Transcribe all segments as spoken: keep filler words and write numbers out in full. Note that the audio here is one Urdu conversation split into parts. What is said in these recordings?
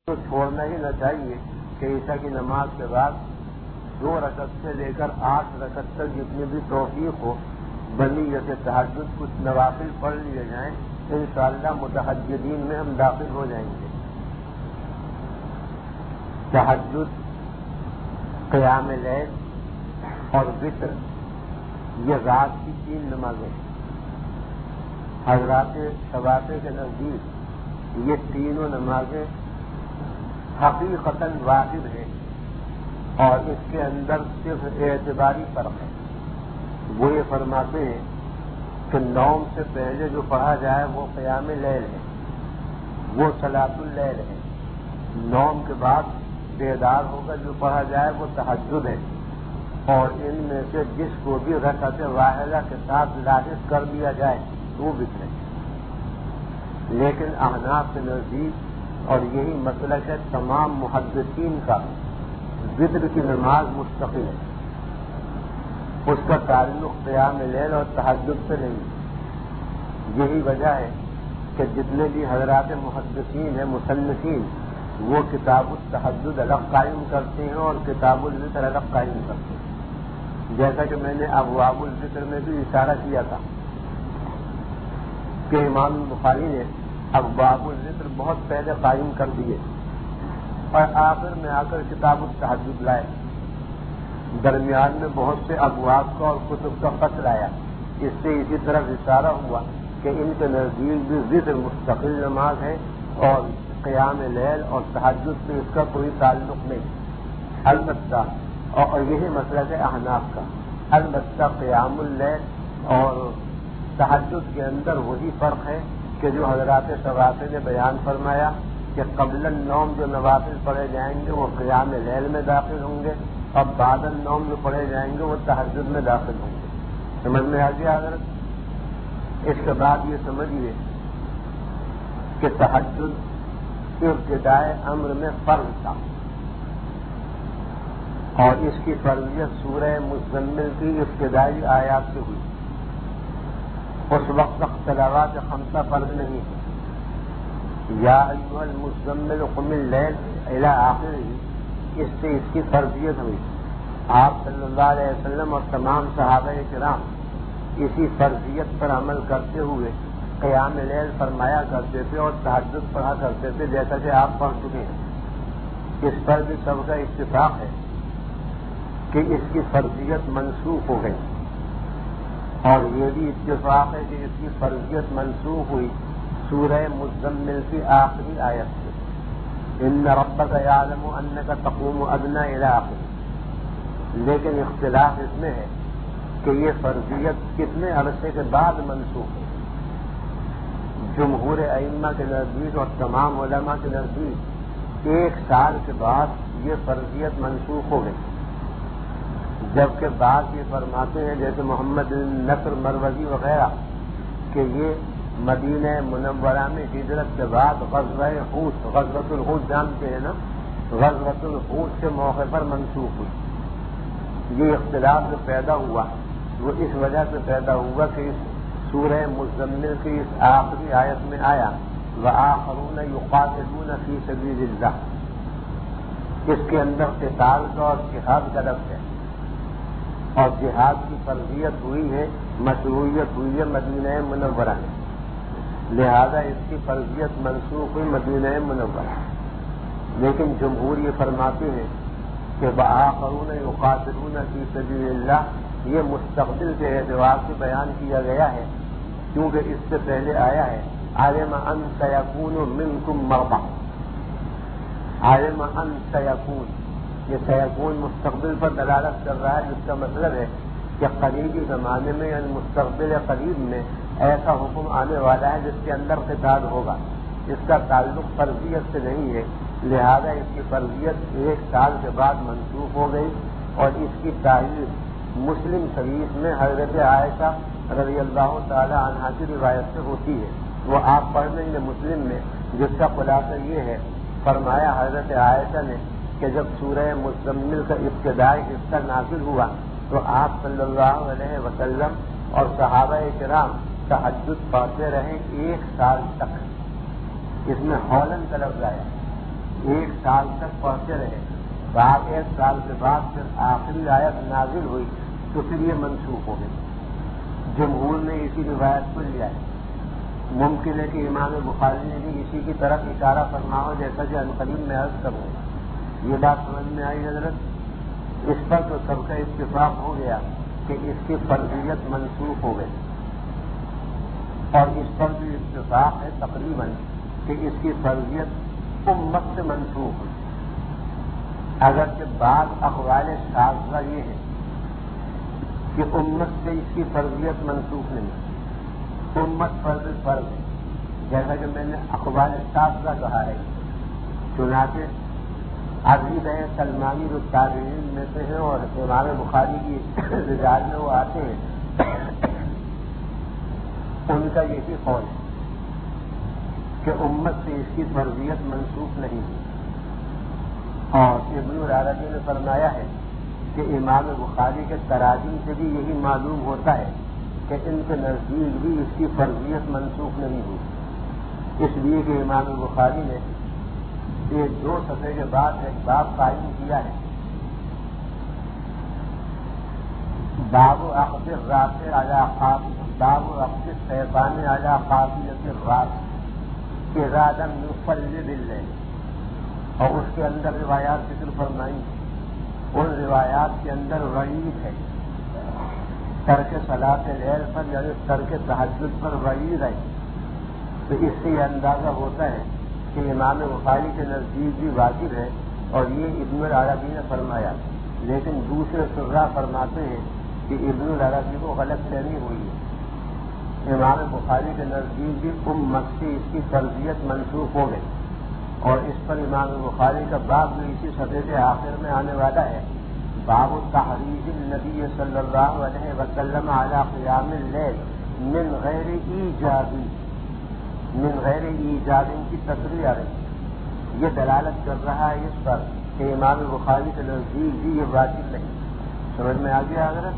تو چھوڑنا ہی نہ چاہیے کہ عشاء کی نماز کے بعد دو رکعت سے لے کر آٹھ رکعت تک جتنی بھی توفیق ہو بنی جیسے تہجد کچھ نوافل پڑھ لیے جائیں تو انشاءاللہ متہجدین میں ہم داخل ہو جائیں گے۔ تہجد، قیام لیل اور وتر یہ رات کی تین نمازیں ہیں۔ حضرات شوافی کے نزدیک یہ تینوں نمازیں حقیقتاً واجب ہے اور اس کے اندر صرف اعتباری فرق ہے۔ وہ یہ فرماتے ہیں کہ نوم سے پہلے جو پڑھا جائے وہ قیام لیل ہے، وہ صلاۃ اللیل ہے۔ نوم کے بعد بیدار ہو کر جو پڑھا جائے وہ تہجد ہے، اور ان میں سے جس کو بھی رکعت واحدہ کے ساتھ لاحق کر دیا جائے تو وہ وتر ہے۔ لیکن احناف کے نزدیک اور یہی مسلک ہے تمام محدثین کا، وتر کی نماز مستقل ہے، اس کا تعلق قیام لیل اور تہجد سے نہیں۔ یہی وجہ ہے کہ جتنے بھی حضرات محدثین ہیں، مصنفین، وہ کتاب التہجد الگ قائم کرتے ہیں اور کتاب الوتر الگ قائم کرتے ہیں۔ جیسا کہ میں نے ابواب الوتر میں بھی اشارہ کیا تھا کہ امام بخاری نے ابواب الوتر بہت پہلے قائم کر دیے اور آخر میں آ کر کتاب التہجد لائے۔ درمیان میں بہت سے ابواب کا اور کتب کا فصل آیا۔ اس سے اسی طرح اشارہ ہوا کہ ان کے نزدیک بھی وتر مستقل نماز ہے اور قیام لیل اور تہجد سے اس کا کوئی تعلق نہیں۔ البتہ اور یہی مسئلہ ہے احناف کا، البتہ قیام اللیل اور تہجد کے اندر وہی فرق ہے کہ جو حضرات شوافی نے بیان فرمایا کہ قبل النوم جو نوافل پڑھے جائیں گے وہ قیام لیل میں داخل ہوں گے اور بعد النوم جو پڑھے جائیں گے وہ تہجد میں داخل ہوں گے۔ سمجھ میں آ گیا حضرت؟ اس کے بعد یہ سمجھیے کہ تہجد ابتدائے امر میں فرض تھا اور اس کی فرضیت سورہ مزمل کی ابتدائی آیات سے ہوئی۔ اس وقت تک تلاوات خمسہ فرض نہیں ہے۔ یا ایھا المزمل قم اللیل الی آخرہ، اس سے اس کی فرضیت ہوئی۔ آپ صلی اللہ علیہ وسلم اور تمام صحابہ کرام اسی فرضیت پر عمل کرتے ہوئے قیام لیل فرمایا کرتے تھے اور تہجد پڑھا کرتے تھے، جیسا کہ آپ پڑھ چکے ہیں۔ اس پر بھی سب کا اتفاق ہے کہ اس کی فرضیت منسوخ ہو گئی، اور یہ بھی اتفاق ہے کہ اس کی فرضیت منسوخ ہوئی سورہ مزمل کی آخری آیت سے، ان ربک یعلم انک تقوم ادنی الی آخرہ۔ لیکن اختلاف اس میں ہے کہ یہ فرضیت کتنے عرصے کے بعد منسوخ ہے۔ جمہور ائمہ کے نزدیک اور تمام علماء کے نزدیک ایک سال کے بعد یہ فرضیت منسوخ ہو گئی، جبکہ بعض یہ فرماتے ہیں جیسے محمد نصر مروزی وغیرہ کہ یہ مدینہ منورہ میں ہجرت کے بعد غزوہ حوت، غزوۃ الحوت جانتے ہیں نا، غزوۃ الحوت کے موقع پر منسوخ ہوئی۔ یہ اختلاف جو پیدا ہوا وہ اس وجہ سے پیدا ہوا کہ اس سورہ مزمل کی اس آخری آیت میں آیا وآخرون یقاتلون فی سبیل اللہ، اس کے اندر قتال کا اور جہاد کا لفظ ہے، اور جہاد کی فرضیت ہوئی ہے، مشروعیت ہوئی ہے مدینہ منورہ میں، لہذا اس کی فرضیت منسوخ ہوئی مدینہ منورہ۔ لیکن جمہور یہ فرماتے ہیں کہ وآخرون یقاتلون فی سبیل اللہ یہ مستقبل کے اعتبار سے بیان کیا گیا ہے، کیونکہ اس سے پہلے آیا ہے علم ان سیکون منکم مرضی، علم ان سیکون، یہ سیکون مستقبل پر دلالت کر رہا ہے، جس کا مطلب ہے کہ قریبی زمانے میں یعنی مستقبل قریب میں ایسا حکم آنے والا ہے جس کے اندر قتال ہوگا۔ اس کا تعلق فرضیت سے نہیں ہے، لہذا اس کی فرضیت ایک سال کے بعد منسوخ ہو گئی، اور اس کی تعریف مسلم شریف میں حضرت عائشہ رضی اللہ تعالی عنہا کی روایت سے ہوتی ہے۔ وہ آپ پڑھ لیں گے مسلم میں، جس کا خلاصہ یہ ہے، فرمایا حضرت عائشہ نے کہ جب سورہ مزمل کا ابتدائی حصہ نازل ہوا تو آپ صلی اللہ علیہ وسلم اور صحابہ کرام تہجد پڑھتے رہے ایک سال تک۔ اس میں ہولن کا لفظ آیا، ایک سال تک پڑھتے رہے، بعد ایک سال کے بعد پھر آخری آیت نازل ہوئی تو پھر یہ منسوخ ہو گئی۔ جمہور نے اسی روایت کو لیا ہے۔ ممکن ہے کہ امام بخاری نے بھی اسی کی طرف اشارہ فرما ہو، جیسا کہ عنقریب میں عرض کروں گا۔ یہ بات سمجھ میں آئی حضرت؟ اس پر تو سب کا اتفاق ہو گیا کہ اس کی فرضیت منسوخ ہو گئی، اور اس پر بھی اتفاق ہے تقریباً کہ اس کی فرضیت امت سے منسوخ ہوئی، اگرچہ بعض اقوال شاذہ یہ ہے کہ امت سے اس کی فرضیت منسوخ نہیں، امت فرض فرض ہے، جیسا کہ میں نے اقوال شاذہ کہا ہے۔ چنانچہ عزیز ہے سلمانی التابعین میں سے ہیں اور امام بخاری کی رجال میں وہ آتے ہیں، ان کا یہی قول ہے کہ امت سے اس کی فرضیت منسوخ نہیں ہوئی، اور ابن العربی نے فرمایا ہے کہ امام بخاری کے تراجم سے بھی یہی معلوم ہوتا ہے کہ ان کے نزدیک بھی اس کی فرضیت منسوخ نہیں ہوئی، اس لیے کہ امام بخاری نے یہ دو صفحے کے بعد ایک باب قائم کیا ہے، باب عقد الراس علی قابل باب عقد الشیطان علی قابلۃ الراس ارادہ یصلی باللیل، اور اس کے اندر روایات ذکر فرمائی، ان روایات کے اندر وعید ہے ترک صلاۃ اللیل پر، یعنی ترک تہجد پر وعید ہے، تو اس سے یہ اندازہ ہوتا ہے کہ امام بخاری کے نزدیک بھی واجب ہے، اور یہ ابن العربی نے فرمایا، لیکن دوسرے شراح فرماتے ہیں کہ ابن العربی کو غلط فہمی ہوئی ہے، امام بخاری کے نزدیک بھی امت سے اس کی فرضیت منسوخ ہو گئی، اور اس پر امام بخاری کا باب بھی اسی صفحے کے آخر میں آنے والا ہے، باب تحریض النبی صلی اللہ علیہ وسلم علی قیام اللیل من غیر ایجاب من غیر ایجاب کی تصریح آ رہی، یہ دلالت کر رہا ہے اس پر کہ امام بخاری کے نزدیک بھی یہ واجب نہیں۔ سمجھ میں آ گیا حضرت؟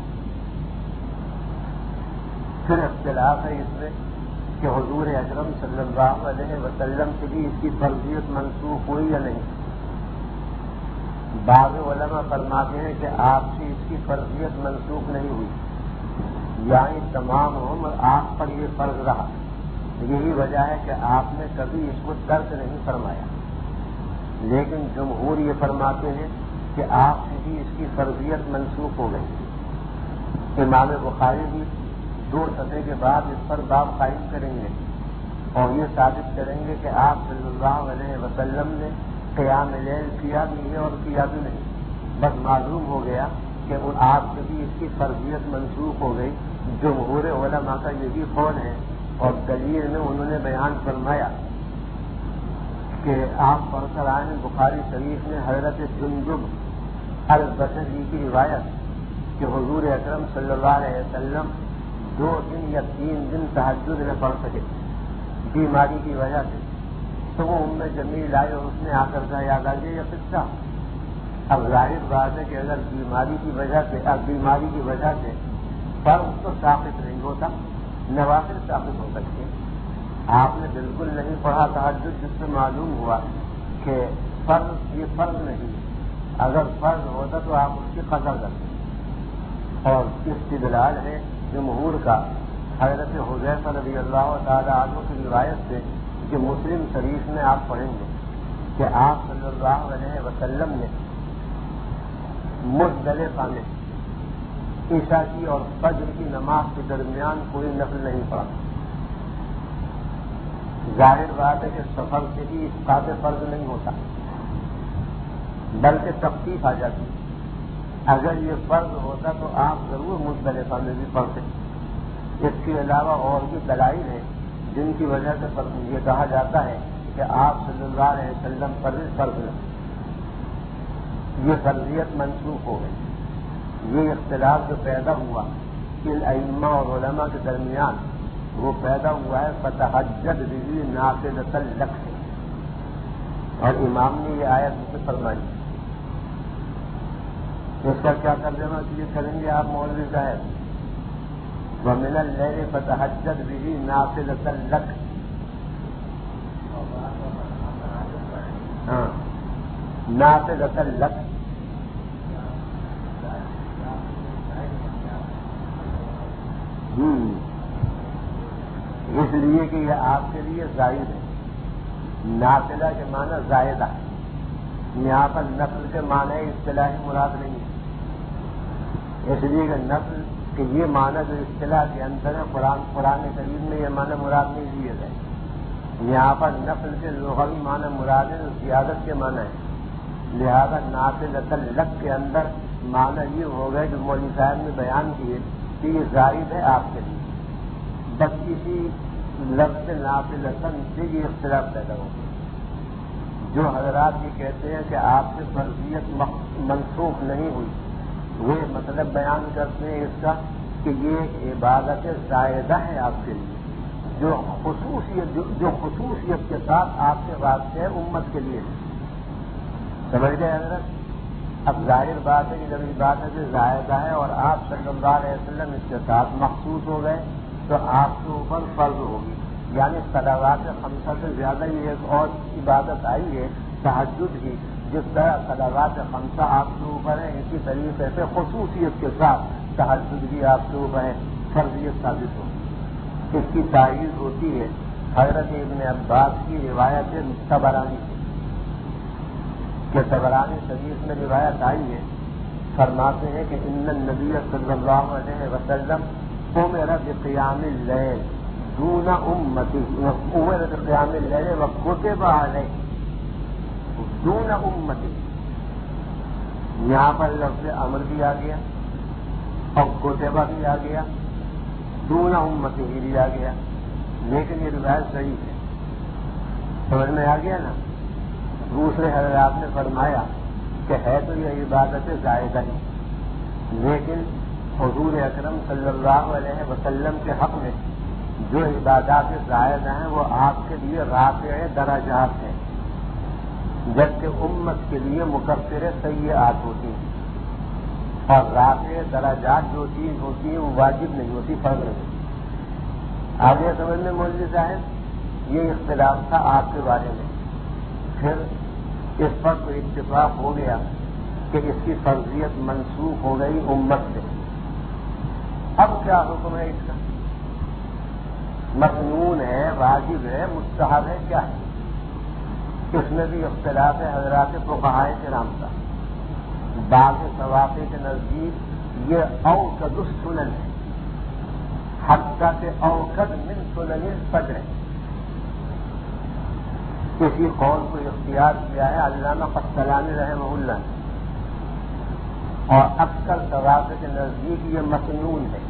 پھر اختلاف ہے اس میں کہ حضور اکرم صلی اللہ علیہ وسلم سے بھی اس کی فرضیت منسوخ ہوئی یا نہیں۔ بعض علماء فرماتے ہیں کہ آپ سے اس کی فرضیت منسوخ نہیں ہوئی، یعنی تمام عمر آپ پر یہ فرض رہا، یہی وجہ ہے کہ آپ نے کبھی اس کو ترک نہیں فرمایا، لیکن جمہور یہ فرماتے ہیں کہ آپ سے بھی اس کی فرضیت منسوخ ہو گئی۔ امام بخاری بھی دو صفحے کے بعد اس پر باب قائم کریں گے اور یہ ثابت کریں گے کہ آپ صلی اللہ علیہ وسلم نے قیام لیل کیا بھی ہے اور کیا بھی نہیں، بس معلوم ہو گیا کہ وہ آپ سے بھی اس کی فرضیت منسوخ ہو گئی۔ جمہور علماء کا یہی قول ہے، اور دلیل میں انہوں نے بیان فرمایا کہ آپ پڑھ کر آئے ہیں بخاری شریف میں حضرت جندب البصری کی روایت کہ حضور اکرم صلی اللہ علیہ وسلم دو دن یا تین دن تہجد نہ پڑھ سکے بیماری کی وجہ سے، تو وہ ام جمیل آئے اور اس نے آ کر کہا یاد آ گیا یہ قصہ۔ اب ظاہر بات ہے کہ اگر بیماری کی وجہ سے اب بیماری کی وجہ سے فرض تو ثابت نہیں ہوتا، نوافل ثابت ہو سکتے، آپ نے بالکل نہیں پڑھا تہجد، جس سے معلوم ہوا کہ فرض یہ فرض نہیں، اگر فرض ہوتا تو آپ اس کی قضا کرتے۔ اور استدلال ہے جمہور کا حضرت حذیفہ رضی اللہ تعالی عنہ کی روایت سے کہ مسلم شریف میں آپ پڑھیں گے کہ آپ صلی اللہ علیہ وسلم نے مزدلفہ میں عشاء کی اور فجر کی نماز کے درمیان کوئی نفل نہیں پڑھا۔ ظاہر بات ہے کہ سفر سے بھی اسقاط فرض نہیں ہوتا، بلکہ تخفیف آ جاتی۔ اگر یہ فرض ہوتا تو آپ ضرور مزدلفہ میں بھی پڑھتے۔ اس کے علاوہ اور بھی دلائل ہیں جن کی وجہ سے یہ کہا جاتا ہے کہ آپ صلی اللہ علیہ وسلم پر فرض نہیں، یہ فرضیت منسوخ ہو گئی۔ یہ اختلاف جو پیدا ہوا ان ائمہ اور علماء کے درمیان، وہ پیدا ہوا ہے فتحجد به نافلۃ لک سے، اور امام نے یہ آیت اسے فرمائی۔ اس کا کیا ترجمہ یہ کریں گے آپ مولوی صاحب؟ وَمِنَ اللَّيْلِ فَتَحَجَّدْ بِهِ نَافِلَةً لَكَ، ہاں نافذۃ لک، اس لیے کہ یہ آپ کے لیے زائد ہے. نافذہ کے معنی زائدہ، یہاں پر نفل کے معنی اصطلاحی مراد نہیں ہے. اس لیے کہ نفل کہ یہ معنی جو اصطلاح کے اندر ہے قرآن قرآن کریم میں یہ معنی مراد نہیں دیے گئے. یہاں پر نفل کے لغوی معنی مراد ہے، زیادت کے معنی ہے. لہذا نافذۃ لک کے اندر معنی یہ ہو گئے جو مولوی صاحب نے بیان کیے کہ یہ زائد ہے آپ کے لیے. بس اسی لفظ نافذۃ سے یہ اختلاف پیدا ہو گیا. جو حضرات یہ کہتے ہیں کہ آپ سے فرضیت منسوخ نہیں ہوئی، وہ مطلب بیان کرتے ہیں اس کا کہ یہ عبادت زائدہ ہے آپ کے لیے، جو خصوصیت جو, جو خصوصیت کے ساتھ آپ کے واسطے ہے امت کے لیے. سمجھ گئے حضرت؟ اب ظاہر بات ہے کہ جب عبادت زائدہ ہے اور آپ صلی اللہ علیہ وسلم اس کے ساتھ مخصوص ہو گئے تو آپ کے اوپر فرض ہوگی. یعنی صلوات خمسہ سے زیادہ یہ ایک اور عبادت آئی ہے تہجد کی، جس طرح صلوات خمسہ آپ کے اوپر ہے اسی طریقے سے خصوصیت کے ساتھ تہجد بھی آپ کے اوپر ہے، فرضیت ثابت ہوگی. اس کی تائید ہوتی ہے حضرت ابن عباس کی روایت طبرانی سے، کہ طبرانی شریف میں روایت آئی ہے، فرماتے ہیں کہ ان النبی صلی اللہ علیہ وسلم امر بقیام اللیل دون امتی، امر بقیام اللیل وکتب علیہ دون امتی. یہاں پر لفظ امر بھی آ گیا اور کتبہ بھی آ گیا، دون امتی ہی بھی آ گیا، لیکن یہ روایت صحیح ہے. سمجھ میں آ گیا نا؟ دوسرے حضرات نے فرمایا کہ ہے تو یہ عبادت زائدہ ہی، لیکن حضور اکرم صلی اللہ علیہ وسلم کے حق میں جو عبادات زائدہ ہیں وہ آپ کے لیے رافع درجات ہیں، جبکہ امت کے لیے مکفر سیئات ہوتی ہیں. اور رافع درجات جو چیز ہوتی ہے وہ واجب نہیں ہوتی، فرض نہیں. آگے سمجھ میں مولوی صاحب یہ اختلاف تھا آپ کے بارے میں. پھر اس پر تو اتفاق ہو گیا کہ اس کی فرضیت منسوخ ہو گئی امت سے. اب کیا حکم ہے اس کا؟ مسنون ہے، واجب ہے، مستحب ہے، کیا ہے؟ اس میں بھی اختلاف ہے حضرات فقہائے کرام کا. بعض ثوابے کے نزدیک یہ اوقد السنن ہے، حتیٰ کہ اوقد من سنن الفجر. کسی قول کو اختیار کیا ہے علامہ قسطلانی رحمہ اللہ نے، اور اکثر ثوابے کے نزدیک یہ مسنون ہے.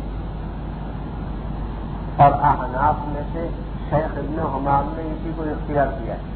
اور احناف میں سے شیخ ابن حمام نے اسی کو اختیار کیا ہے،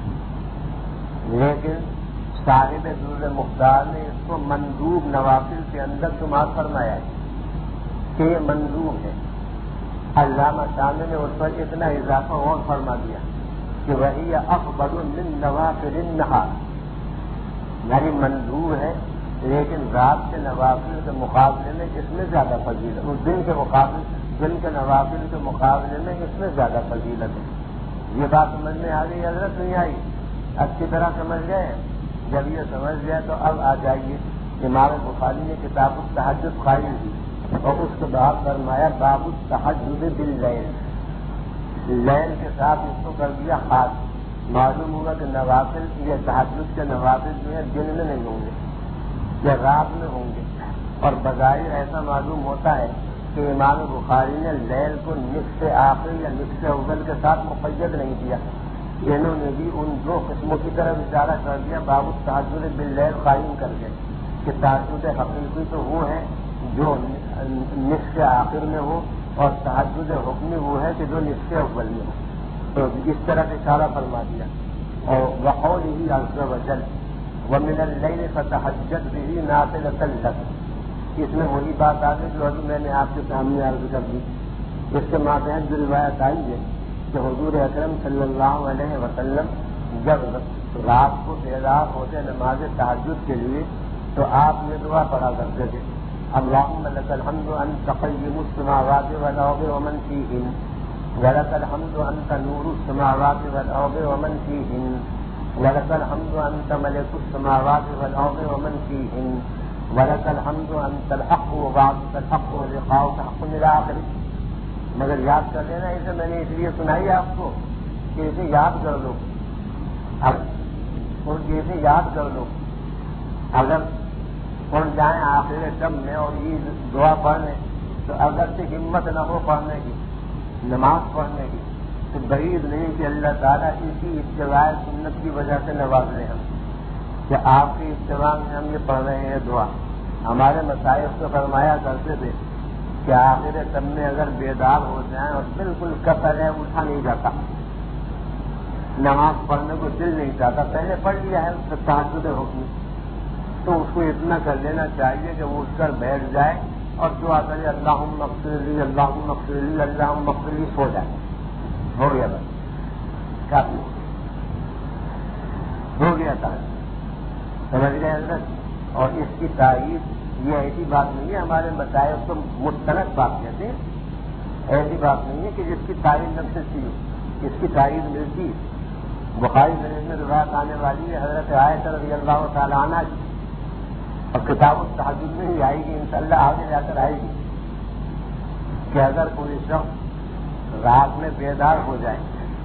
لیکن صاحب در مختار نے اس کو مندوب نوافل کے اندر شمار فرمایا ہے کہ یہ مندوب ہے. علامہ شامل نے اس پر اتنا اضافہ اور فرما دیا کہ وہی افضل من نوافل النہار، یعنی مندوب ہے لیکن رات کے نوافل کے مقابلے میں اس میں زیادہ فضیلت، اس دن کے مقابلے دن کے نوافل کے مقابلے میں اس میں زیادہ فضیلت ہے. یہ بات سمجھ میں آ گئی حضرت؟ نہیں آئی؟ اچھی طرح سمجھ گئے؟ جب یہ سمجھ گئے تو اب آ جائیے. امام بخاری نے کتاب التہجد قائم کی اور اس کے بعد فرمایا باب التہجد باللیل، لیل کے ساتھ اس کو کر دیا خاص. معلوم ہوگا کہ نوافل یہ تہجد کے نوافل جو ہے دن میں نہیں ہوں گے، یہ رات میں ہوں گے. اور بظاہر ایسا معلوم ہوتا ہے کہ امام بخاری نے لیل کو نصف آخر یا نصف اول کے ساتھ مقید نہیں کیا. انہوں نے بھی ان دو قسموں کی طرف اشارہ کر دیا باب التہجد باللیل قائم کر کے کہ تہجد حقیقی تو وہ ہے جو نصف آخر میں ہو، اور تہجد حکمی وہ ہے کہ جو نصف اول میں ہو. تو اس طرح اشارہ فرما دیا. اور وقوله عز وجل ومن اللیل فتہجد بہ نافلۃ لک، اس میں وہی بات آ گئی جو ابھی میں نے آپ کے سامنے عرض کر دی. اس کے ماتحت جو روایت آئی ہے کہ حضور اکرم صلی اللہ علیہ وسلم جب رات کو بیدار ہوتے نماز تہجد کے لیے تو آپ نے دعا پڑھا کرتے تھے اللہم لک الحمد انت قیم السماوات والارض ومن فیہن ولک الحمد انت نور السماوات والارض ومن فیہن وَلَكَ الْحَمْدُ أَنْتَ مَلِكُ السَّمَاوَاتِ وَالْأَرْضِ وَمَنْ فِيهِنَّ وَلَكَ الْحَمْدُ أَنْتَ الْحَقُّ وَوَعْدُكَ الْحَقُّ وَلِقَاؤُكَ حَقٌّ إِلَى آخِرِهِ. مگر یاد کر لینا، اسے میں نے اس لیے سنائی آپ کو کہ اسے یاد کر لو، اور اسے یاد کر لو. اگر اڑ جائیں آخر شب میں اور یہ دعا پڑھنے تو اگر سے ہمت نہ ہو پڑھنے کی، نماز پڑھنے کی، تو بعید نہیں کہ اللہ تعالیٰ اسی اتباع سنت کی وجہ سے نواز لیں ہم کہ آپ کی اتباع میں ہم یہ پڑھ رہے ہیں دعا. ہمارے مصائب تو فرمایا کرتے تھے کہ آخر شب میں اگر بیدار ہو جائیں اور بالکل کثر ہے، اٹھا نہیں جاتا، نماز پڑھنے کو دل نہیں چاہتا، پہلے پڑھ لیا ہے اس کا تحجد حکم، تو اس کو اتنا کر لینا چاہیے کہ وہ اٹھ کر بیٹھ جائے اور دعا کرے اللہم اغفر لی اللہم اغفر لی اللہم اغفر لی، سو جائے. ہو گیا بس، کافی ہو گیا تھا. سمجھ گئے حضرت؟ اور اس کی تائید یہ ایسی بات نہیں ہے، ہمارے مسائل کو مستند بات کہتے ہیں، ایسی بات نہیں ہے کہ جس کی تائید نہ ملتی ہو، اس کی تائید ملتی ہے. بخاری شریف میں روایت آنے والی ہے حضرت عائشہ رضی اللہ تعالیٰ عنہ کی، اور کتاب التحجد میں ہی آئے گی انشاءاللہ، آگے جا کر آئے گی کہ اگر کوئی شخص رات میں بیدار ہو جائے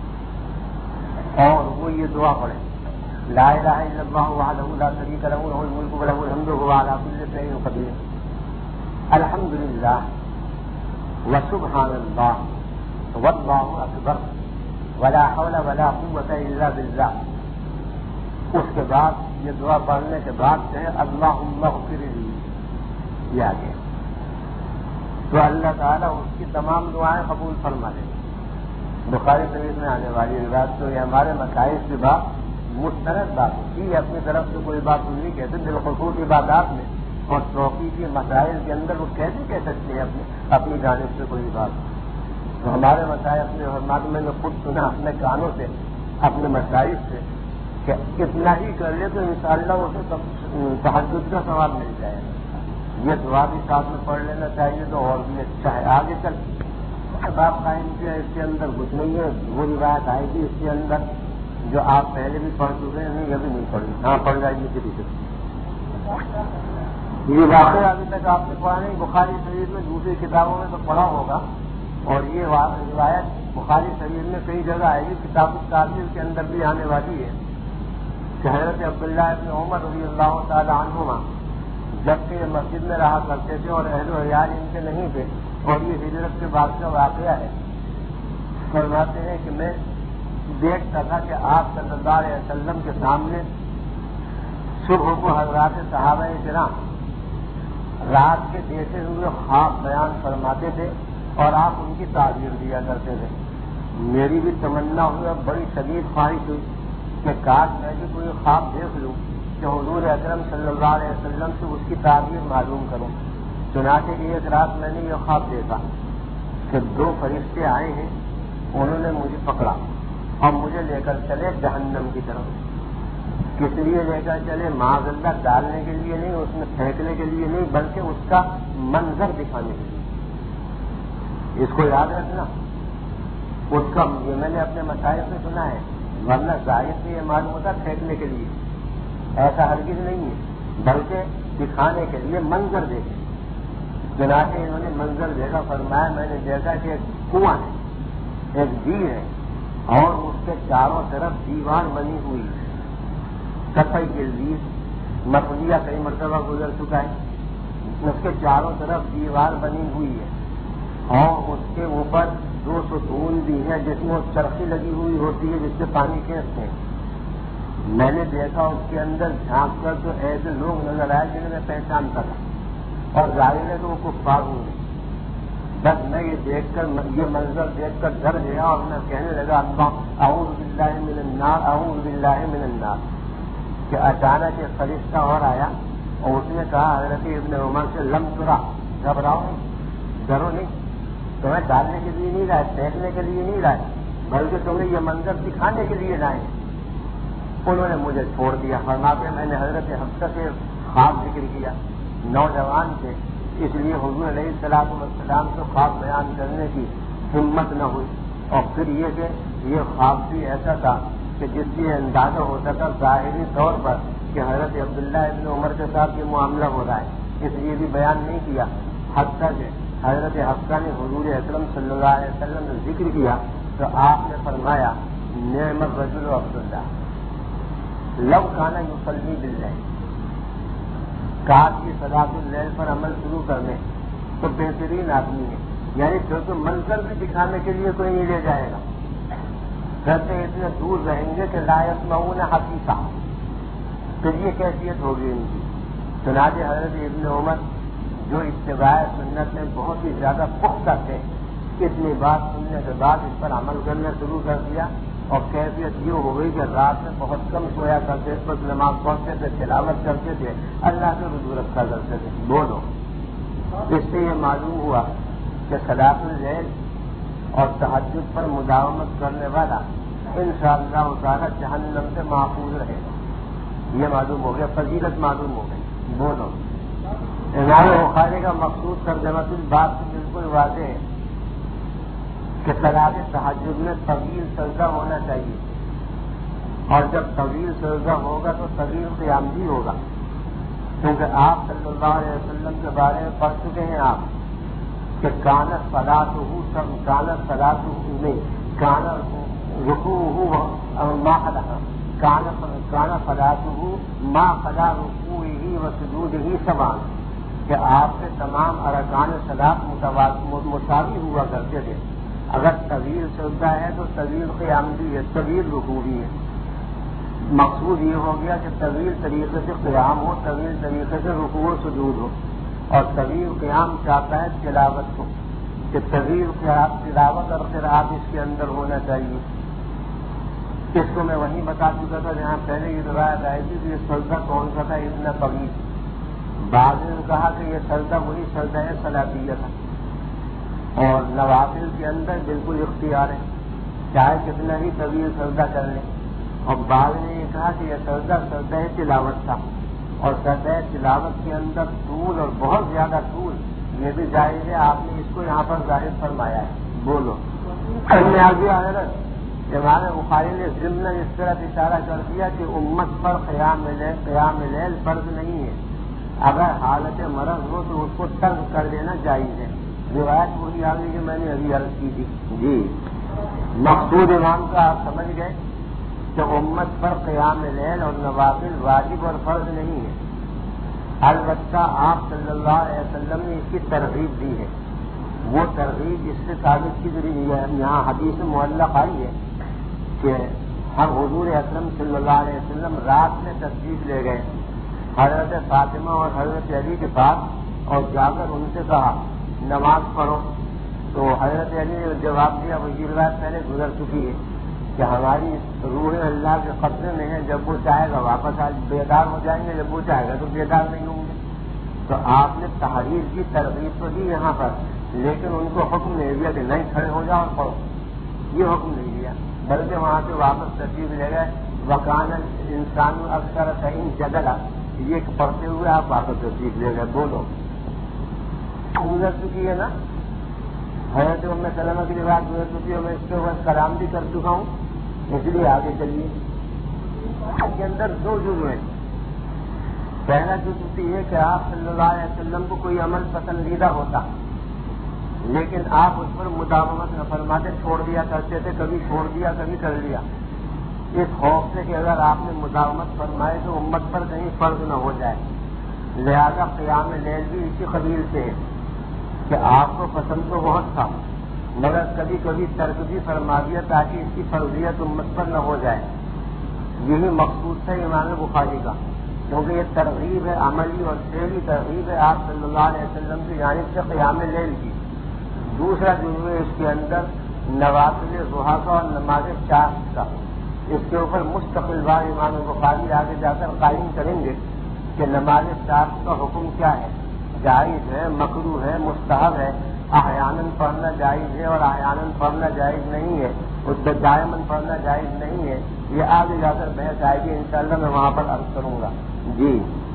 اور وہ یہ دعا پڑھے لا الہ الا اللہ وحدہ لا شریک لہ لہ الملک ولہ الحمد وهو علی کل شیء قدیر، الحمدللہ وسبحان اللہ واللہ اکبر ولا حول ولا قوة الا باللہ. اس کے بعد یہ دعا پڑھنے کے بعد کہیں اللہم اغفر لی، یہ آگے تو اللہ تعالیٰ اس کی تمام دعائیں قبول فرما لے. بخاری شریف میں آنے والی روایت تو یہ ہمارے مسائل کی بات مستند بات ہوتی ہے، اپنی طرف سے کوئی بات نہیں کہتے، بالخصوص عبادات میں اور توقی کے مسائل کے اندر وہ کیسے کہہ سکتے ہیں اپنی اپنی جانب سے کوئی بات. تو ہمارے مسائل اپنے حرمات میں نے خود سنا اپنے کانوں سے اپنے مسائل سے کہ اتنا ہی کر لے تو انشاءاللہ اسے تہجد کا ثواب مل جائے. یہ دعا بھی ساتھ میں پڑھ لینا چاہیے تو اور بھی اچھا ہے. آگے چل باب قائم کیا، اس کے اندر کچھ نہیں ہے، وہ روایت آئے گی اس کے اندر جو آپ پہلے بھی پڑھ چکے ہیں، نہیں ابھی نہیں پڑھی، ہاں پڑھ جائے گی کسی سے. یہ واقعہ ابھی تک آپ نے پڑھا نہیں، بخاری شریف میں دوسری کتابوں میں تو پڑھا ہوگا، اور یہ روایت بخاری شریف میں کئی جگہ آئے گی، کتاب التعبیر کے اندر بھی آنے والی ہے کہ حضرت عبداللہ ابن عمر رضی اللہ تعالی عنہما جبکہ یہ مسجد میں رہا کرتے تھے اور اہل و عیال ان کے نہیں تھے، اور یہ ہجرت کے بعد کا واقعہ ہے. فرماتے ہیں کہ میں دیکھتا تھا کہ آپ صلی اللہ علیہ وسلم کے سامنے صبح کو حضرات صحابہ کرام رات کے دیکھے ہوئے خواب بیان فرماتے تھے اور آپ ان کی تعبیر دیا کرتے تھے. میری بھی تمنا ہوئی، اب بڑی شدید خواہش ہوئی کہ کاش میں بھی کوئی خواب دیکھ لوں کہ حضور اکرم صلی اللہ علیہ وسلم سے اس کی تعبیر معلوم کروں. چنانچہ ایک رات میں نے یہ خواب دیکھا کہ دو فرشتے آئے ہیں، انہوں نے مجھے پکڑا اور مجھے لے کر چلے جہنم کی طرف. کس لیے لے کر چلے؟ معاذ اللہ ڈالنے کے لیے نہیں، اس میں پھینکنے کے لیے نہیں، بلکہ اس کا منظر دکھانے کے لیے. اس کو یاد رکھنا، اس کا یہ میں نے اپنے مسائل میں سنا ہے، ورنہ ظاہر سے یہ معلوم ہوتا پھینکنے کے لیے، ایسا ہرگز نہیں ہے، بلکہ دکھانے کے لیے منظر دیکھے. چنانچہ انہوں نے منظر دیکھا، فرمایا میں نے دیکھا کہ ایک کنواں ہے، ایک بیر ہے اور اس کے چاروں طرف دیوار بنی ہوئی ہے. صفائی کے لیے مفضیہ کئی مرتبہ گزر چکا ہے. اس کے چاروں طرف دیوار بنی ہوئی ہے اور اس کے اوپر دو ستون بھی ہے جس میں چرخی لگی ہوئی ہوتی ہے جس سے پانی کھینچتے ہیں. میں نے دیکھا اس کے اندر جھانک کر تو ایسے لوگ نظر آئے جنہیں میں پہچانتا تھا اور ظاہر ہے تو وہ کفار ہوں گے. بس میں یہ دیکھ کر یہ منظر دیکھ کر ڈر گیا اور میں کہنے لگا اعوذ باللہ من النار اعوذ باللہ من النار کہ اچانک ایک فرشتہ اور آیا اور اس نے کہا حضرت ابن عمر سے لم ترا، گھبراؤ نہیں، ڈرو نہیں، تمہیں ڈالنے کے لیے نہیں لائے، پھینکنے کے لیے نہیں لائے، بلکہ تمہیں یہ منظر دکھانے کے لیے لائے. انہوں نے مجھے چھوڑ دیا. فرماتے میں نے حضرت حفصہ سے خواب ذکر کیا، نوجوان تھے اس لیے حضور علیہ الصلوۃ والسلام سے خواب بیان کرنے کی ہمت نہ ہوئی. اور پھر یہ کہ یہ خواب بھی ایسا تھا کہ جس سے اندازہ ہوتا تھا ظاہری طور پر کہ حضرت عبداللہ ابن عمر کے ساتھ یہ معاملہ ہو رہا ہے، اس لیے بھی بیان نہیں کیا، حتیٰ کہ حضرت حفصہ نے حضور اکرم صلی اللہ علیہ وسلم نے ذکر کیا تو آپ نے فرمایا نعم الرجل عبداللہ لو کانا یصلی باللیل، کاش کی صلاۃ اللیل پر عمل شروع کرنے تو بہترین آدمی ہے، یعنی کیونکہ منظر بھی دکھانے کے لیے کوئی نہیں لے جائے گا، رہتے اتنے دور رہیں گے کہ لا یسمعون حقیقہ، پھر یہ کیفیت ہوگی ان کی۔ چنانچہ حضرت ابن عمر جو اتباع سنت میں بہت ہی زیادہ پختہ تھے، اتنی بات سننے کے بعد اس پر عمل کرنا شروع کر دیا، اور کیفیت یہ ہو گئی کہ رات میں بہت کم سویا کرتے، بس نماز پڑھتے تھے، تلاوت کرتے تھے، اللہ سے رجوع رکھا کرتے تھے۔ بولو، اس سے یہ معلوم ہوا کہ صلاۃ اللیل اور تہجد پر مداومت کرنے والا انشاءاللہ تعالی جہنم سے محفوظ رہے گا، یہ معلوم ہو گیا، فضیلت معلوم ہو گئی۔ بولو، امام بخاری کا مقصود ترجمہ الباب سے بالکل واضح ہے کہ صلاۃ تہجد میں طویل سجدہ ہونا چاہیے، اور جب طویل سجدہ ہوگا تو طویل قیام بھی ہوگا، کیونکہ آپ صلی اللہ علیہ وسلم کے بارے میں پڑھ چکے ہیں آپ کہ کانت صلاتہ سب کانت صلاتہ میں کانت رکوعہ ما خلا کانت کانت صلاتہ ما خلا رکوعہ و سجودہ سواء، کہ آپ کے تمام ارکان صلاۃ مساوی ہوا کرتے تھے، اگر طویل سجدہ ہے تو طویل قیام بھی ہے، طویل رکوع بھی ہے۔ مقصود یہ ہو گیا کہ طویل طریقے سے قیام ہو، طویل طریقے سے رکوع و سجود ہو، اور طویل قیام چاہتا ہے تلاوت کو، کہ طویل تلاوت اور قرات اس کے اندر ہونا چاہیے۔ اس کو میں وہیں بتا چکا تھا جہاں پہلے یہ روایت آئی تھی کہ یہ سجدہ کون سا تھا، اتنا طویل۔ بعض نے کہا کہ یہ سجدہ وہی سجدہ ہے صلاتیہ تھا، اور نوافل کے اندر بالکل اختیار ہے، چاہے کتنا ہی طویل سجدہ کر لیں۔ اور بعض نے یہ کہا کہ یہ سجدہ سجدہ تلاوت تھا، اور سجدہ تلاوت کے اندر طول اور بہت زیادہ طول یہ بھی جائز ہے، آپ نے اس کو یہاں پر ظاہر فرمایا ہے۔ بولو، میں آگے آیا نا، امام بخاری نے ضمن اس طرح اشارہ کر دیا کہ امت پر قیام لیل قیام لیل فرض نہیں ہے، اگر حالت مرض ہو تو اس کو ترک کر دینا جائز ہے۔ روایت وہی آ گئی کہ میں نے ابھی عرض کی تھی۔ جی، مقصود امام کا آپ سمجھ گئے کہ امت پر قیام لیل اور نوافل واجب اور فرض نہیں ہے، البتہ آپ صلی اللہ علیہ وسلم نے اس کی ترغیب دی ہے۔ وہ ترغیب اس سے ثابت کی ذریعے یہاں حدیث معلق آئی ہے کہ ہم حضور اکرم صلی اللہ علیہ وسلم رات میں تشریف لے گئے حضرت فاطمہ اور حضرت علی کے پاس، اور جا کر ان سے کہا نماز پڑھو، تو حضرت علی نے جواب دیا، وہی روایت پہلے گزر چکی ہے کہ ہماری روح اللہ کے قبضے میں ہے، جب وہ چاہے گا واپس آ بیدار ہو جائیں گے، جب وہ چاہے گا تو بیدار نہیں ہوں گے۔ تو آپ نے تحریر کی ترغیب تو دی یہاں پر، لیکن ان کو حکم نہیں دیا کہ نہیں کھڑے ہو جاؤ اور پڑھو، یہ حکم نہیں دیا، بلکہ وہاں سے واپس تشریف لے گئے۔ وکان انسان اکثر صحیح جگلا، یہ پڑھتے ہوئے آپ واپس تشریف لے گئے۔ بولو، گزر چکی ہے نا، حضرت ام سلمہ کی روایت گزر چکی ہے، میں اس کے اوپر کلام بھی کر چکا ہوں، اس لیے آگے چلیے۔ اس کے اندر دو جزو ہیں، پہلا جزو یہ کہ آپ صلی اللہ علیہ وسلم کو کوئی عمل پسندیدہ ہوتا لیکن آپ اس پر مداومت نہ فرماتے، چھوڑ دیا کرتے تھے، کبھی چھوڑ دیا کبھی کر لیا، اس خوف سے کہ اگر آپ نے مداومت فرمائے تو امت پر کہیں فرض نہ ہو جائے، لہذا قیام لیل بھی اسی قبیل سے ہے کہ آپ کو پسند تو بہت تھا مگر کبھی کبھی ترک بھی فرما دیا تاکہ اس کی فرضیت امت پر نہ ہو جائے۔ یہی مقصود تھا امام بخاری کا، کیونکہ یہ ترغیب ہے، عملی اور فعلی ترغیب ہے آپ صلی اللہ علیہ وسلم کی جانب سے قیام لیل کی۔ دوسرا جزو ہے اس کے اندر نوافل ضحیٰ کا اور نماز شام کا، اس کے اوپر مستقل بار امام بخاری آگے جا کر قائم کریں گے کہ نماز شام کا حکم کیا ہے، جائز ہے، مکروہ ہے، مستحب ہے، احیاناً پڑھنا جائز ہے اور احیاناً پڑھنا جائز نہیں ہے، اس سے دائماً پڑھنا جائز نہیں ہے، یہ آگے جا کر بحث آئے گی، انشاءاللہ میں وہاں پر عرض کروں گا۔ جی،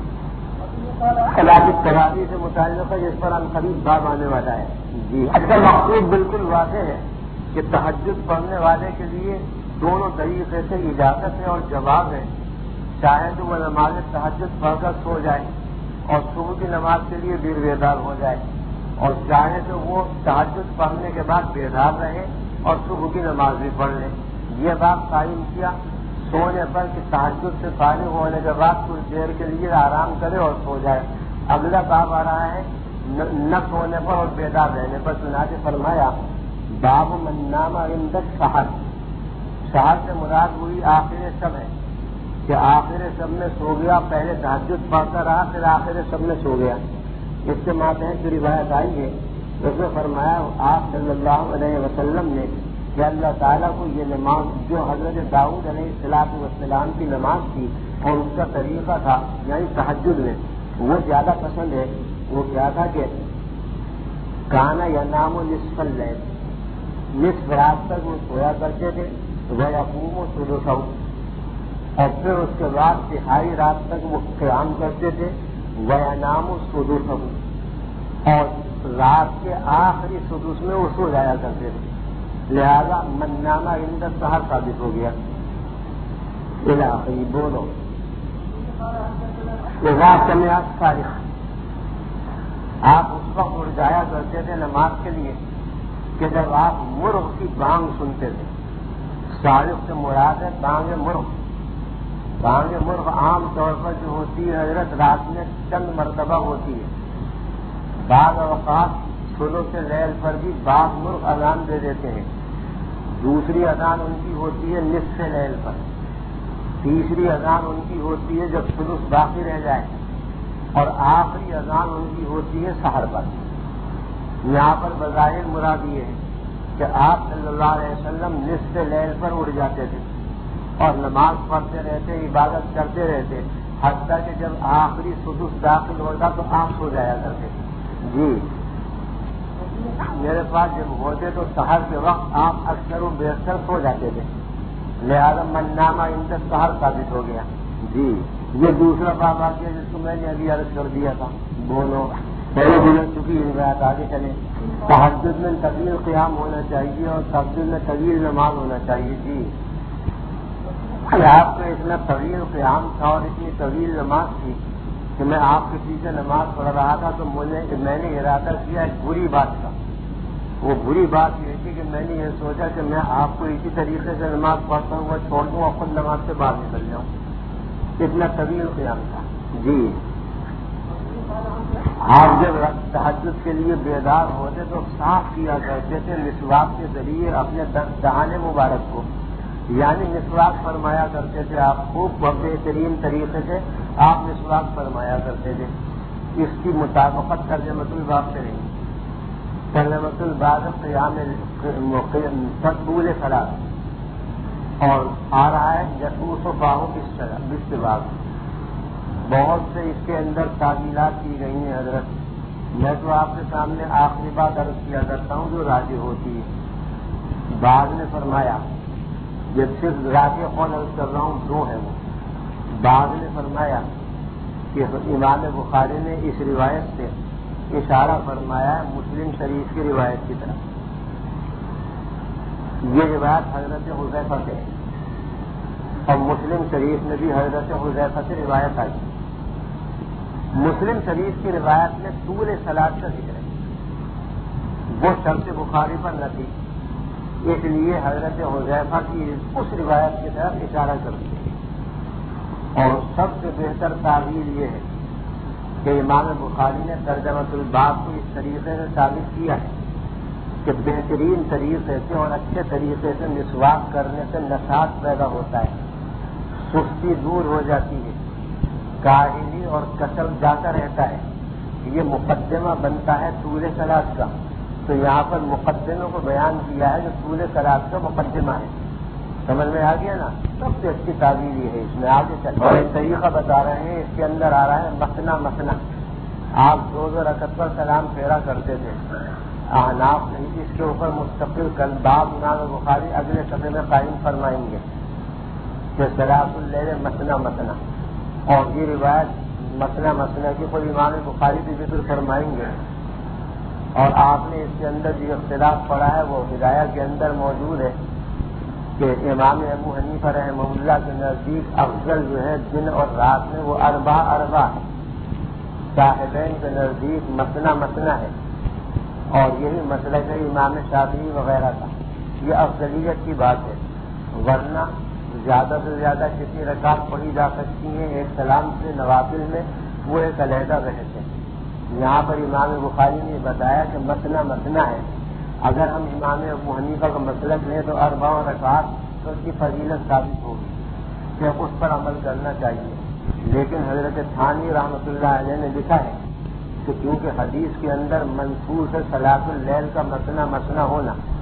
صلاۃ التراویح سے متعلق ہے جس پر ہم قریب باب آنے والا ہے۔ جی، اس کا مقصود بالکل واضح ہے کہ تہجد پڑھنے والے کے لیے دونوں طریقے سے اجازت ہے اور جواب ہے. چاہے تو وہ نماز تہجد پڑھ کر سو جائے اور صبح کی نماز کے لیے دیر بیدار ہو جائے، اور چاہے تو وہ تہجد پڑھنے کے بعد بیدار رہے اور صبح کی نماز بھی پڑھ لے. یہ بات قائم کیا سونے پر کہ تہجد سے فارغ ہونے کے بعد کچھ دیر کے لیے آرام کرے اور سو جائے. اگلا باب آ رہا ہے نہ سونے پر اور بیدار رہنے پر. چنانچہ فرمایا باب من نام عند السحر. سحر سے مراد ہوئی آخر شب ہے کہ آخر شب میں سو گیا، پہلے تہجد پڑھتا رہا پھر آخر شب میں سو گیا. اس کے ماتحت جو روایت آئی ہے اس میں فرمایا آپ صلی اللہ علیہ وسلم نے کہ اللہ تعالیٰ کو یہ نماز جو حضرت داؤد علیہ الصلوۃ والسلام کی نماز تھی اور اس کا طریقہ تھا یعنی تہجد میں وہ زیادہ پسند ہے. وہ کیا تھا کہ کانا ینام نصف اللیل، نصف رات تک وہ سویا کرتے تھے، ویقوم ثلثہ، اور پھر اس کے بعد تہائی رات تک وہ قیام کرتے تھے، وینام ثلثہ، اور رات کے آخری ثلث میں وہ سو جایا کرتے تھے. لہذا من نام عند السحر ثابت ہو گیا. الہی بولو اذا سمع الصارخ، آپ اس وقت اٹھ جایا کرتے تھے نماز کے لیے کہ جب آپ مرغ کی بانگ سنتے تھے. صارخ سے مراد ہے بانگ مرغ. بانگ مرغ عام طور پر جو ہوتی ہے حضرت رات میں چند مرتبہ ہوتی ہے. بعض اوقات ثلث لیل پر بھی بعض مرغ اذان دے دیتے ہیں. دوسری اذان ان کی ہوتی ہے نصف لیل پر. تیسری اذان ان کی ہوتی ہے جب ثلث باقی رہ جائے، اور آخری اذان ان کی ہوتی ہے سحر پر. یہاں پر بظاہر مراد یہ ہے کہ آپ صلی اللہ علیہ وسلم نصف لیل پر اٹھ جاتے تھے اور نماز پڑھتے رہتے، عبادت کرتے رہتے، حتیٰ کہ جب آخری ثلث داخل ہوتا تو آپ سو جایا کرتے. جی میرے پاس جب ہوتے تو سحر کے وقت آپ اکثر و بیشتر سو جاتے تھے. لہذا من نام عند السحر ثابت ہو گیا. جی یہ دوسرا باب آ گیا جس کو میں نے ابھی عرض کر دیا تھا. بولو پہلے دنوں چکی روایت آگے چلے. تہجد میں طویل قیام ہونا چاہیے اور تہجد میں طویل نماز ہونا چاہیے. جی آپ کو اتنا طویل قیام تھا اور اتنی طویل نماز تھی کہ میں آپ کے پیچھے نماز پڑھ رہا تھا تو مجھے میں نے ارادہ کیا ایک بری بات کا. وہ بری بات یہ تھی کہ میں نے یہ سوچا کہ میں آپ کو اسی طریقے سے نماز پڑھتا ہوں وہ چھوڑ دوں اور خود نماز سے باہر نکل جاؤں. اتنا طویل قیام تھا. جی آپ جب تہجد کے لیے بیدار ہوتے تو صاف کیا کرتے تھے مسواک کے ذریعے اپنے دہان مبارک کو، یعنی مسواک فرمایا کرتے تھے. آپ خوب بہترین طریقے سے آپ مسواک فرمایا کرتے تھے. اس کی مطابقت ترجمۃ الباب سے نہیں. ترجمۃ الباب قیام طول صلاۃ اور آ رہا ہے جسوس و باہو کس طرح بستباب. بہت سے اس کے اندر تعویلات کی گئی ہیں حضرت. میں تو آپ کے سامنے آخری بات عرض کیا کرتا ہوں جو راضی ہوتی ہے. بعض نے فرمایا جب صرف راضی قول عرض کر رہا ہوں دو ہے وہ. بعض نے فرمایا کہ امام بخاری نے اس روایت سے اشارہ فرمایا ہے مسلم شریف کی روایت کی طرف. یہ روایت حضرت حذیفہ سے ہے اور مسلم شریف میں بھی حضرت حذیفہ سے روایت آئی. مسلم شریف کی روایت میں طول صلاۃ کا ذکر ہے، وہ شرط بخاری پر نہ تھی، اس لیے حضرت حذیفہ کی اس روایت کی طرف اشارہ کرتی ہے. اور سب سے بہتر تعبیر یہ ہے کہ امام بخاری نے ترجمۃ الباب کو اس طریقے سے ثابت کیا ہے کہ بہترین طریقے سے اور اچھے طریقے سے مسواک کرنے سے نشاط پیدا ہوتا ہے، سستی دور ہو جاتی ہے، کاہلی اور کسل جاتا رہتا ہے. یہ مقدمہ بنتا ہے طول صلاۃ کا. تو یہاں پر مقدمے کو بیان کیا ہے جو طول صلاۃ کا مقدمہ ہے. سمجھ میں آ گیا نا؟ سب سے اچھی تعبیر یہ ہے. اس میں آگے چل اور ایک طریقہ بتا رہے ہیں. اس کے اندر آ رہا ہے مسنا مسنا. آپ دو دو رکعت پر سلام پھیرا کرتے تھے. احناف نہیں، اس کے اوپر مستقل کل باب امام بخاری اگلے صفحے میں قائم فرمائیں گے کہ صلاۃ اللیل مسنا مسنا. اور یہ روایت مسنا مسنا کی کوئی امام بخاری بھی ذکر فرمائیں گے. اور آپ نے اس کے اندر جو اختلاف پڑا ہے وہ ہدایہ کے اندر موجود ہے کہ امام ابو حنیفہ رحمہ اللہ کے نزدیک افضل جو ہے دن اور رات میں وہ اربع اربع ہے، صاحبین کے نزدیک مسنا مسنا ہے، اور یہی مسلک ہے امام شافعی وغیرہ کا، یہ افضلیت کی بات ہے۔ ورنہ زیادہ سے زیادہ کتنی رکعت پڑھی جا سکتی ہیں ایک سلام سے نوافل میں، وہ ایک علیحدہ بحث ہے۔ یہاں پر امام بخاری نے بتایا کہ مسنا مسنا ہے۔ اگر ہم امام ابو حنیفہ کا مسلک لیں تو اربع رکعات تو اس کی فضیلت ثابت ہوگی کہ اس پر عمل کرنا چاہیے، لیکن حضرت تھانی رحمۃ اللہ علیہ نے لکھا ہے کہ کیونکہ حدیث کے اندر منصوص ہے صلاۃ اللیل کا مسنا مسنا ہونا،